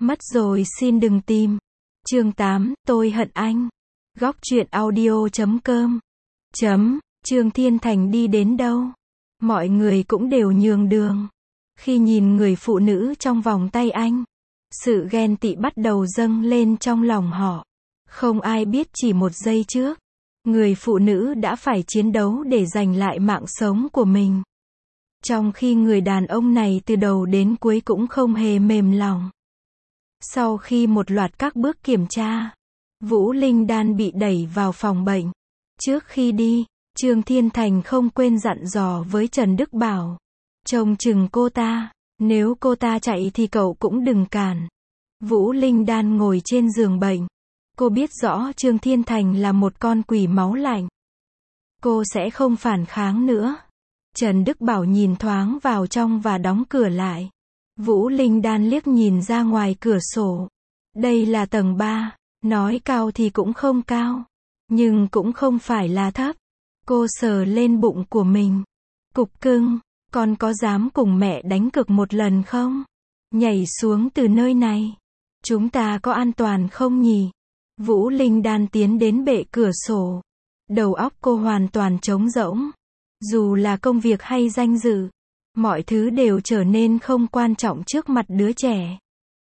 Mất rồi xin đừng tìm. Chương 8, tôi hận anh. Góc truyện audio.com. Trương Thiên Thành đi đến đâu, mọi người cũng đều nhường đường. Khi nhìn người phụ nữ trong vòng tay anh, sự ghen tị bắt đầu dâng lên trong lòng họ. Không ai biết chỉ một giây trước, người phụ nữ đã phải chiến đấu để giành lại mạng sống của mình. Trong khi người đàn ông này từ đầu đến cuối cũng không hề mềm lòng. Sau khi một loạt các bước kiểm tra, Vũ Linh Đan bị đẩy vào phòng bệnh. Trước khi đi, Trương Thiên Thành không quên dặn dò với Trần Đức Bảo. Trông chừng cô ta, nếu cô ta chạy thì cậu cũng đừng cản. Vũ Linh Đan ngồi trên giường bệnh. Cô biết rõ Trương Thiên Thành là một con quỷ máu lạnh. Cô sẽ không phản kháng nữa. Trần Đức Bảo nhìn thoáng vào trong và đóng cửa lại. Vũ Linh Đan liếc nhìn ra ngoài cửa sổ. Đây là tầng 3, nói cao thì cũng không cao, nhưng cũng không phải là thấp. Cô sờ lên bụng của mình. Cục cưng, con có dám cùng mẹ đánh cược một lần không? Nhảy xuống từ nơi này, chúng ta có an toàn không nhỉ? Vũ Linh Đan tiến đến bệ cửa sổ. Đầu óc cô hoàn toàn trống rỗng. Dù là công việc hay danh dự, mọi thứ đều trở nên không quan trọng trước mặt đứa trẻ.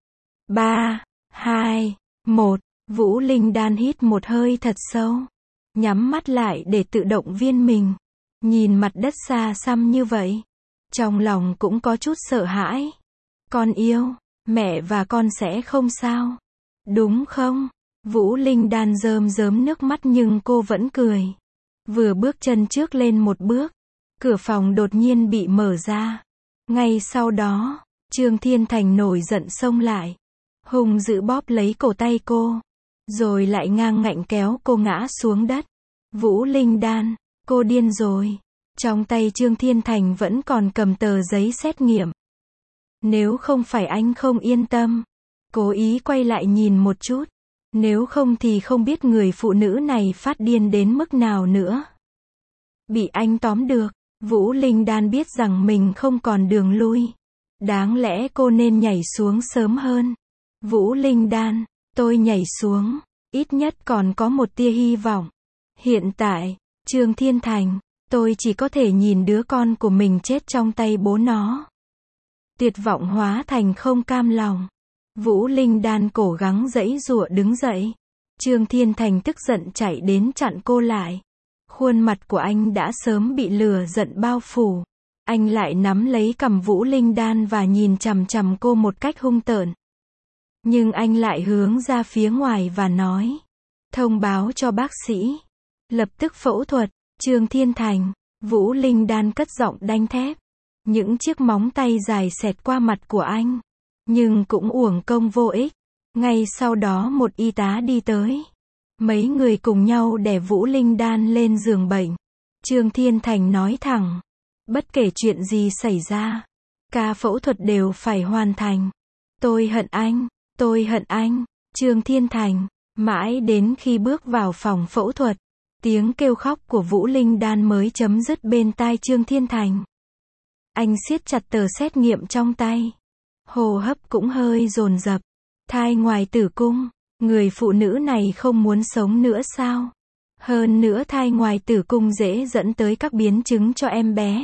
3, 2, 1, Vũ Linh Đan hít một hơi thật sâu. Nhắm mắt lại để tự động viên mình. Nhìn mặt đất xa xăm như vậy, trong lòng cũng có chút sợ hãi. Con yêu, mẹ và con sẽ không sao, đúng không? Vũ Linh Đan rơm rớm nước mắt nhưng cô vẫn cười. Vừa bước chân trước lên một bước, cửa phòng đột nhiên bị mở ra. Ngay sau đó, Trương Thiên Thành nổi giận xông lại, hung dữ bóp lấy cổ tay cô, rồi lại ngang ngạnh kéo cô ngã xuống đất. Vũ Linh Đan, cô điên rồi. Trong tay Trương Thiên Thành vẫn còn cầm tờ giấy xét nghiệm. Nếu không phải anh không yên tâm, cố ý quay lại nhìn một chút. Nếu không thì không biết người phụ nữ này phát điên đến mức nào nữa. Bị anh tóm được, Vũ Linh Đan biết rằng mình không còn đường lui. Đáng lẽ cô nên nhảy xuống sớm hơn. Vũ Linh Đan, tôi nhảy xuống, ít nhất còn có một tia hy vọng. Hiện tại, Trương Thiên Thành, tôi chỉ có thể nhìn đứa con của mình chết trong tay bố nó. Tuyệt vọng hóa thành không cam lòng. Vũ Linh Đan cố gắng giãy giụa đứng dậy. Trương Thiên Thành tức giận chạy đến chặn cô lại. Khuôn mặt của anh đã sớm bị lửa giận bao phủ. Anh lại nắm lấy cằm Vũ Linh Đan và nhìn chằm chằm cô một cách hung tợn. Nhưng anh lại hướng ra phía ngoài và nói. Thông báo cho bác sĩ. Lập tức phẫu thuật. Trương Thiên Thành, Vũ Linh Đan cất giọng đanh thép. Những chiếc móng tay dài xẹt qua mặt của anh. Nhưng cũng uổng công vô ích. Ngay sau đó một y tá đi tới. Mấy người cùng nhau đè Vũ Linh Đan lên giường bệnh. Trương Thiên Thành nói thẳng. Bất kể chuyện gì xảy ra, ca phẫu thuật đều phải hoàn thành. Tôi hận anh, tôi hận anh. Trương Thiên Thành, mãi đến khi bước vào phòng phẫu thuật, tiếng kêu khóc của Vũ Linh Đan mới chấm dứt bên tai Trương Thiên Thành. Anh siết chặt tờ xét nghiệm trong tay. Hô hấp cũng hơi dồn dập. Thai ngoài tử cung, người phụ nữ này không muốn sống nữa sao? Hơn nữa thai ngoài tử cung dễ dẫn tới các biến chứng cho em bé.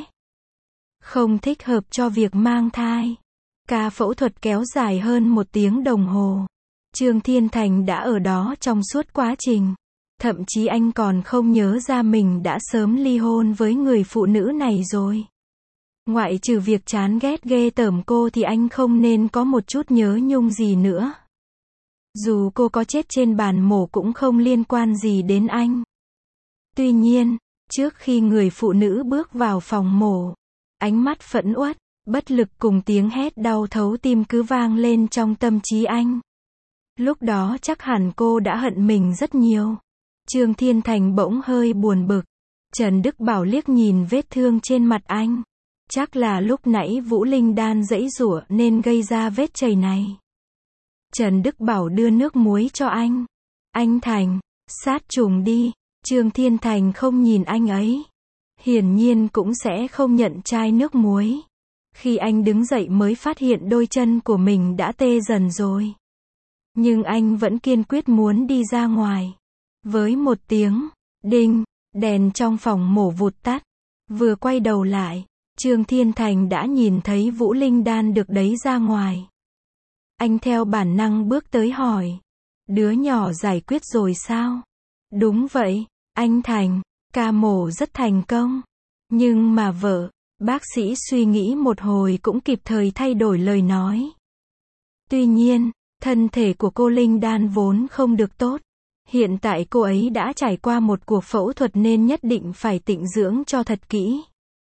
Không thích hợp cho việc mang thai. Ca phẫu thuật kéo dài hơn 1 tiếng đồng hồ. Trương Thiên Thành đã ở đó trong suốt quá trình. Thậm chí anh còn không nhớ ra mình đã sớm ly hôn với người phụ nữ này rồi. Ngoại trừ việc chán ghét ghê tởm cô thì anh không nên có một chút nhớ nhung gì nữa. Dù cô có chết trên bàn mổ cũng không liên quan gì đến anh. Tuy nhiên, trước khi người phụ nữ bước vào phòng mổ, ánh mắt phẫn uất, bất lực cùng tiếng hét đau thấu tim cứ vang lên trong tâm trí anh. Lúc đó chắc hẳn cô đã hận mình rất nhiều. Trương Thiên Thành bỗng hơi buồn bực. Trần Đức Bảo liếc nhìn vết thương trên mặt anh. Chắc là lúc nãy Vũ Linh Đan giãy giụa nên gây ra vết chảy này. Trần Đức Bảo đưa nước muối cho anh. Anh Thành, sát trùng đi. Trương Thiên Thành không nhìn anh ấy. Hiển nhiên cũng sẽ không nhận chai nước muối. Khi anh đứng dậy mới phát hiện đôi chân của mình đã tê dần rồi. Nhưng anh vẫn kiên quyết muốn đi ra ngoài. Với một tiếng đinh, đèn trong phòng mổ vụt tắt. Vừa quay đầu lại, Trương Thiên Thành đã nhìn thấy Vũ Linh Đan được đấy ra ngoài. Anh theo bản năng bước tới hỏi. Đứa nhỏ giải quyết rồi sao? Đúng vậy, anh Thành, ca mổ rất thành công. Nhưng mà vợ, bác sĩ suy nghĩ một hồi cũng kịp thời thay đổi lời nói. Tuy nhiên, thân thể của cô Linh Đan vốn không được tốt. Hiện tại cô ấy đã trải qua một cuộc phẫu thuật nên nhất định phải tịnh dưỡng cho thật kỹ.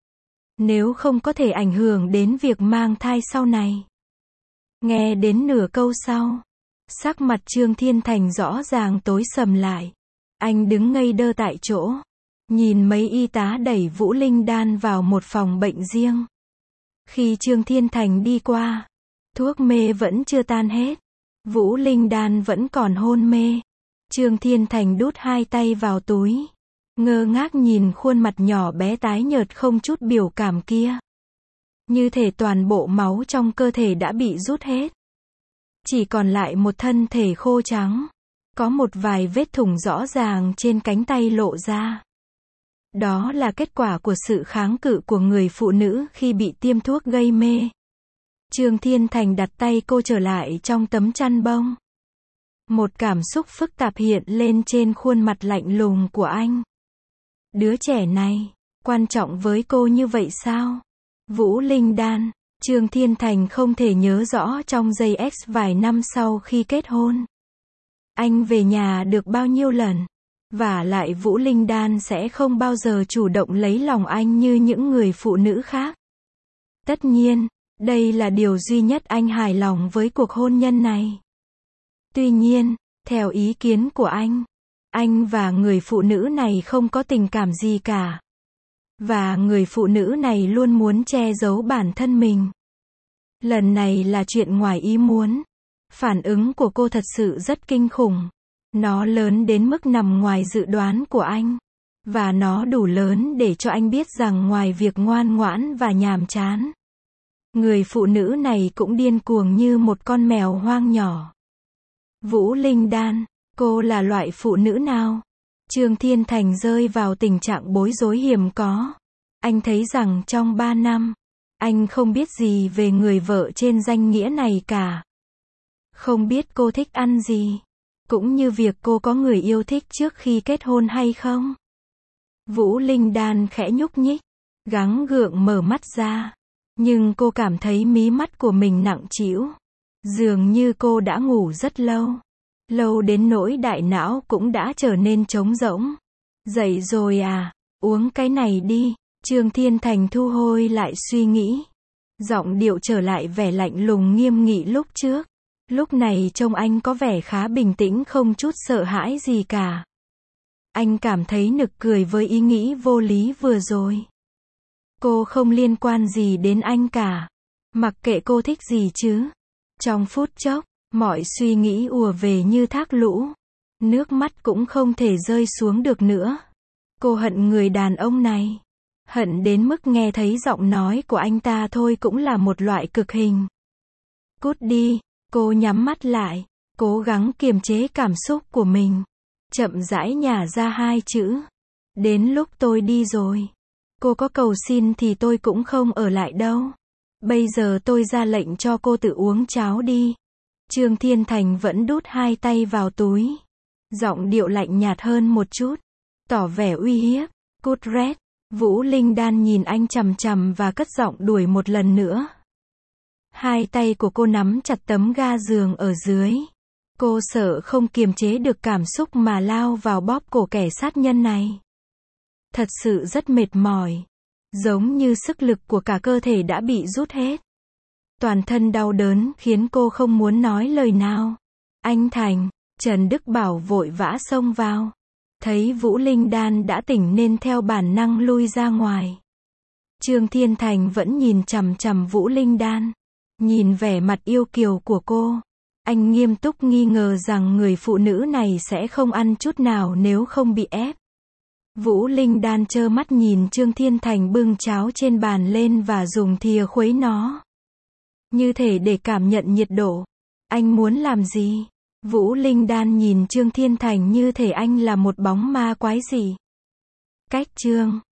Nếu không có thể ảnh hưởng đến việc mang thai sau này. Nghe đến nửa câu sau, sắc mặt Trương Thiên Thành rõ ràng tối sầm lại. Anh đứng ngây đơ tại chỗ, nhìn mấy y tá đẩy Vũ Linh Đan vào một phòng bệnh riêng. Khi Trương Thiên Thành đi qua, thuốc mê vẫn chưa tan hết. Vũ Linh Đan vẫn còn hôn mê. Trương Thiên Thành đút hai tay vào túi, ngơ ngác nhìn khuôn mặt nhỏ bé tái nhợt không chút biểu cảm kia. Như thể toàn bộ máu trong cơ thể đã bị rút hết. Chỉ còn lại một thân thể khô trắng. Có một vài vết thủng rõ ràng trên cánh tay lộ ra. Đó là kết quả của sự kháng cự của người phụ nữ khi bị tiêm thuốc gây mê. Trương Thiên Thành đặt tay cô trở lại trong tấm chăn bông. Một cảm xúc phức tạp hiện lên trên khuôn mặt lạnh lùng của anh. Đứa trẻ này, quan trọng với cô như vậy sao? Vũ Linh Đan, Trương Thiên Thành không thể nhớ rõ trong giây X vài năm sau khi kết hôn. Anh về nhà được bao nhiêu lần? Vả lại Vũ Linh Đan sẽ không bao giờ chủ động lấy lòng anh như những người phụ nữ khác. Tất nhiên, đây là điều duy nhất anh hài lòng với cuộc hôn nhân này. Tuy nhiên, theo ý kiến của anh và người phụ nữ này không có tình cảm gì cả. Và người phụ nữ này luôn muốn che giấu bản thân mình. Lần này là chuyện ngoài ý muốn. Phản ứng của cô thật sự rất kinh khủng. Nó lớn đến mức nằm ngoài dự đoán của anh. Và nó đủ lớn để cho anh biết rằng ngoài việc ngoan ngoãn và nhàm chán, người phụ nữ này cũng điên cuồng như một con mèo hoang nhỏ. Vũ Linh Đan, cô là loại phụ nữ nào? Trương Thiên Thành rơi vào tình trạng bối rối hiếm có. Anh thấy rằng trong 3 năm, anh không biết gì về người vợ trên danh nghĩa này cả. Không biết cô thích ăn gì, cũng như việc cô có người yêu thích trước khi kết hôn hay không. Vũ Linh Đan khẽ nhúc nhích, gắng gượng mở mắt ra. Nhưng cô cảm thấy mí mắt của mình nặng trĩu. Dường như cô đã ngủ rất lâu. Lâu đến nỗi đại não cũng đã trở nên trống rỗng. Dậy rồi à, uống cái này đi. Trương Thiên Thành thu hồi lại suy nghĩ. Giọng điệu trở lại vẻ lạnh lùng nghiêm nghị lúc trước. Lúc này trông anh có vẻ khá bình tĩnh không chút sợ hãi gì cả. Anh cảm thấy nực cười với ý nghĩ vô lý vừa rồi. Cô không liên quan gì đến anh cả. Mặc kệ cô thích gì chứ. Trong phút chốc, mọi suy nghĩ ùa về như thác lũ. Nước mắt cũng không thể rơi xuống được nữa. Cô hận người đàn ông này. Hận đến mức nghe thấy giọng nói của anh ta thôi cũng là một loại cực hình. Cút đi, cô nhắm mắt lại, cố gắng kiềm chế cảm xúc của mình. Chậm rãi nhả ra hai chữ. Đến lúc tôi đi rồi. Cô có cầu xin thì tôi cũng không ở lại đâu. Bây giờ tôi ra lệnh cho cô tự uống cháo đi. Trương Thiên Thành vẫn đút hai tay vào túi. Giọng điệu lạnh nhạt hơn một chút. Tỏ vẻ uy hiếp. Cút rét. Vũ Linh Đan nhìn anh chằm chằm và cất giọng đuổi một lần nữa. Hai tay của cô nắm chặt tấm ga giường ở dưới. Cô sợ không kiềm chế được cảm xúc mà lao vào bóp cổ kẻ sát nhân này. Thật sự rất mệt mỏi. Giống như sức lực của cả cơ thể đã bị rút hết. Toàn thân đau đớn khiến cô không muốn nói lời nào. Anh Thành, Trần Đức Bảo vội vã xông vào. Thấy Vũ Linh Đan đã tỉnh nên theo bản năng lui ra ngoài. Trương Thiên Thành vẫn nhìn chằm chằm Vũ Linh Đan. Nhìn vẻ mặt yêu kiều của cô. Anh nghiêm túc nghi ngờ rằng người phụ nữ này sẽ không ăn chút nào nếu không bị ép. Vũ Linh Đan trơ mắt nhìn Trương Thiên Thành bưng cháo trên bàn lên và dùng thìa khuấy nó. Như thể để cảm nhận nhiệt độ. Anh muốn làm gì? Vũ Linh Đan nhìn Trương Thiên Thành như thể anh là một bóng ma quái dị. Cách chương